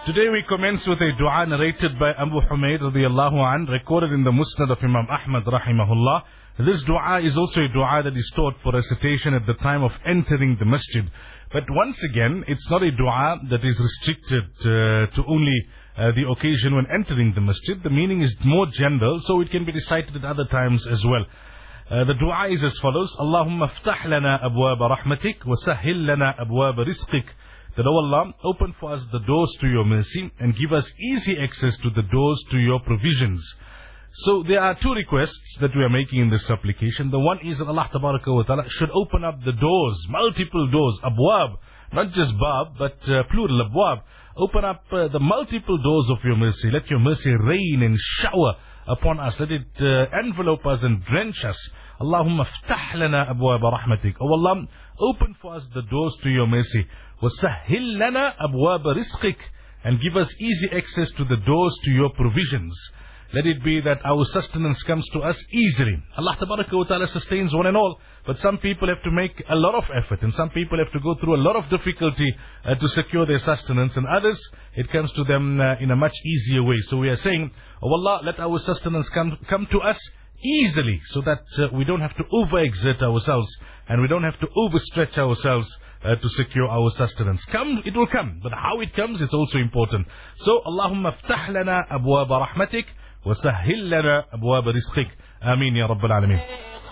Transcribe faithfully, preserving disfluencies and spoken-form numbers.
Today we commence with a dua narrated by Abu Humayd radiyallahu an, recorded in the Musnad of Imam Ahmad rahimahullah. This dua is also a dua that is taught for recitation at the time of entering the masjid. But once again, it's not a dua that is restricted uh, to only uh, the occasion when entering the masjid. The meaning is more general, so it can be recited at other times as well. Uh, the dua is as follows: Allahumma ftah lana abwaba rahmatik wa sahil lana abwaba rizqik. That, O Allah, open for us the doors to your mercy and give us easy access to the doors to your provisions. So there are two requests that we are making in this supplication. The one is that Allah Tabaraka wa Ta'ala should open up the doors, multiple doors, abwab, not just bab, but uh, plural, abwab. Open up uh, the multiple doors of your mercy. Let your mercy rain and shower upon us. Let it uh, envelope us and drench us. Allahumma ftah lana abwaba rahmatik. O Allah, open for us the doors to your mercy. وَسَهِّلْ لَنَا أَبْوَابَ رِزْقِكَ, and give us easy access to the doors to your provisions. Let it be that our sustenance comes to us easily. Allah Tabaraka wa Ta'ala sustains one and all, but some people have to make a lot of effort, and some people have to go through a lot of difficulty uh, to secure their sustenance, and others, it comes to them uh, in a much easier way. So we are saying, oh Allah, let our sustenance come, come to us easily, so that uh, we don't have to overexert ourselves, and we don't have to overstretch ourselves uh, to secure our sustenance. Come, it will come, but how it comes is also important. So, Allahumma ftah lana abwaba rahmatik wa sahhil lana abwaba rizqik. Ameen ya Rabbal Alameen.